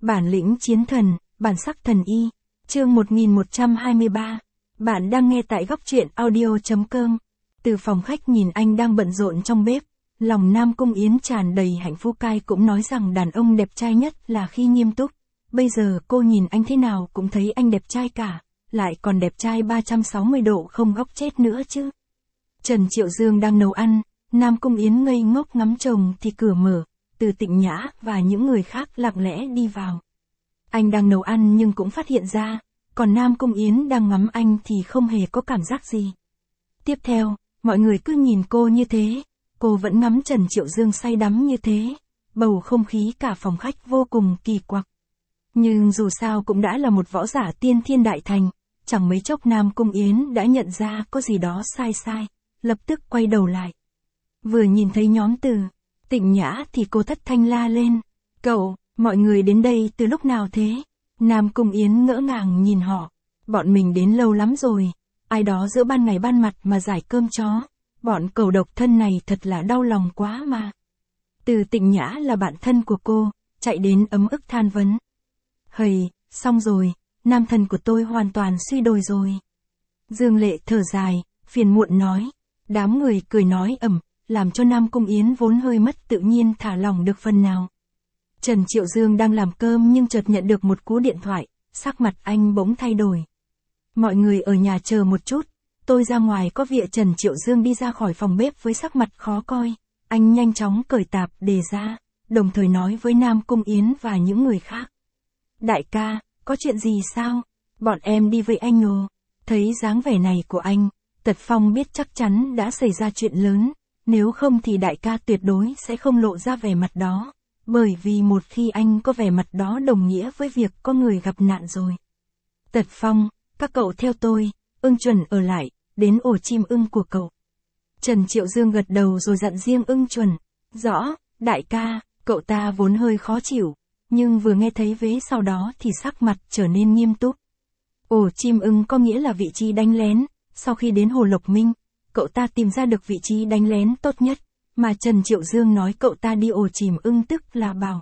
Bản lĩnh chiến thần, bản sắc thần y. Chương 1123. Bạn đang nghe tại góc truyện audio.com. Từ phòng khách nhìn anh đang bận rộn trong bếp, lòng Nam Cung Yến tràn đầy hạnh phúc. Cai cũng nói rằng đàn ông đẹp trai nhất là khi nghiêm túc. Bây giờ cô nhìn anh thế nào cũng thấy anh đẹp trai cả, lại còn đẹp trai 360 độ không góc chết nữa chứ. Trần Triệu Dương đang nấu ăn, Nam Cung Yến ngây ngốc ngắm chồng thì cửa mở, Từ Tịnh Nhã và những người khác lặng lẽ đi vào. Anh đang nấu ăn nhưng cũng phát hiện ra, còn Nam Cung Yến đang ngắm anh thì không hề có cảm giác gì. Tiếp theo, mọi người cứ nhìn cô như thế, cô vẫn ngắm Trần Triệu Dương say đắm như thế, bầu không khí cả phòng khách vô cùng kỳ quặc. Nhưng dù sao cũng đã là một võ giả tiên thiên đại thành, chẳng mấy chốc Nam Cung Yến đã nhận ra có gì đó sai, lập tức quay đầu lại. Vừa nhìn thấy nhóm Từ Tịnh Nhã thì cô thất thanh la lên, "Cậu, mọi người đến đây từ lúc nào thế?" Nam Cung Yến ngỡ ngàng nhìn họ, "Bọn mình đến lâu lắm rồi, ai đó giữa ban ngày ban mặt mà giải cơm chó, bọn cẩu độc thân này thật là đau lòng quá mà." Từ Tịnh Nhã là bạn thân của cô, chạy đến ấm ức than vấn, "Hầy, xong rồi, nam thần của tôi hoàn toàn suy đồi rồi." Dương Lệ thở dài, phiền muộn nói, đám người cười nói ầm, làm cho Nam Cung Yến vốn hơi mất tự nhiên thả lỏng được phần nào. Trần Triệu Dương đang làm cơm nhưng chợt nhận được một cú điện thoại, sắc mặt anh bỗng thay đổi. "Mọi người ở nhà chờ một chút, tôi ra ngoài có việc." Trần Triệu Dương đi ra khỏi phòng bếp với sắc mặt khó coi, anh nhanh chóng cởi tạp đề ra, đồng thời nói với Nam Cung Yến và những người khác. "Đại ca, có chuyện gì sao? Bọn em đi với anh ồ." Thấy dáng vẻ này của anh, Tật Phong biết chắc chắn đã xảy ra chuyện lớn, nếu không thì đại ca tuyệt đối sẽ không lộ ra vẻ mặt đó, bởi vì một khi anh có vẻ mặt đó đồng nghĩa với việc có người gặp nạn rồi. "Tật Phong, các cậu theo tôi, Ưng Chuẩn ở lại, đến ổ chim ưng của cậu." Trần Triệu Dương gật đầu rồi dặn riêng Ưng Chuẩn, "Rõ, đại ca." Cậu ta vốn hơi khó chịu, nhưng vừa nghe thấy vế sau đó thì sắc mặt trở nên nghiêm túc. Ổ chim ưng có nghĩa là vị trí đánh lén, sau khi đến Hồ Lộc Minh, cậu ta tìm ra được vị trí đánh lén tốt nhất, mà Trần Triệu Dương nói cậu ta đi ổ chim ưng tức là bảo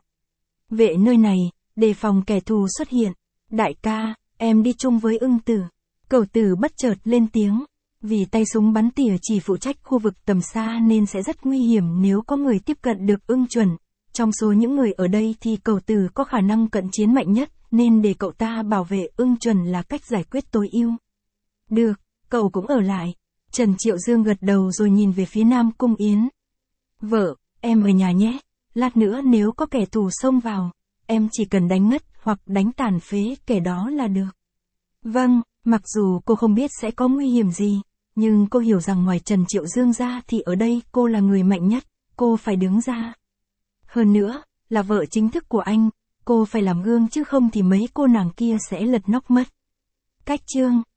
vệ nơi này, đề phòng kẻ thù xuất hiện. "Đại ca, em đi chung với Ưng Tử." Cẩu Tử bất chợt lên tiếng, vì tay súng bắn tỉa chỉ phụ trách khu vực tầm xa nên sẽ rất nguy hiểm nếu có người tiếp cận được Ưng Chuẩn. Trong số những người ở đây thì Cẩu Tử có khả năng cận chiến mạnh nhất, nên để cậu ta bảo vệ Ưng Chuẩn là cách giải quyết tối ưu. "Được, cậu cũng ở lại." Trần Triệu Dương gật đầu rồi nhìn về phía Nam Cung Yến. "Vợ, em ở nhà nhé, lát nữa nếu có kẻ thù xông vào, em chỉ cần đánh ngất hoặc đánh tàn phế kẻ đó là được." "Vâng." Mặc dù cô không biết sẽ có nguy hiểm gì, nhưng cô hiểu rằng ngoài Trần Triệu Dương ra thì ở đây cô là người mạnh nhất, cô phải đứng ra. Hơn nữa, là vợ chính thức của anh, cô phải làm gương chứ không thì mấy cô nàng kia sẽ lật nóc mất. Cách chương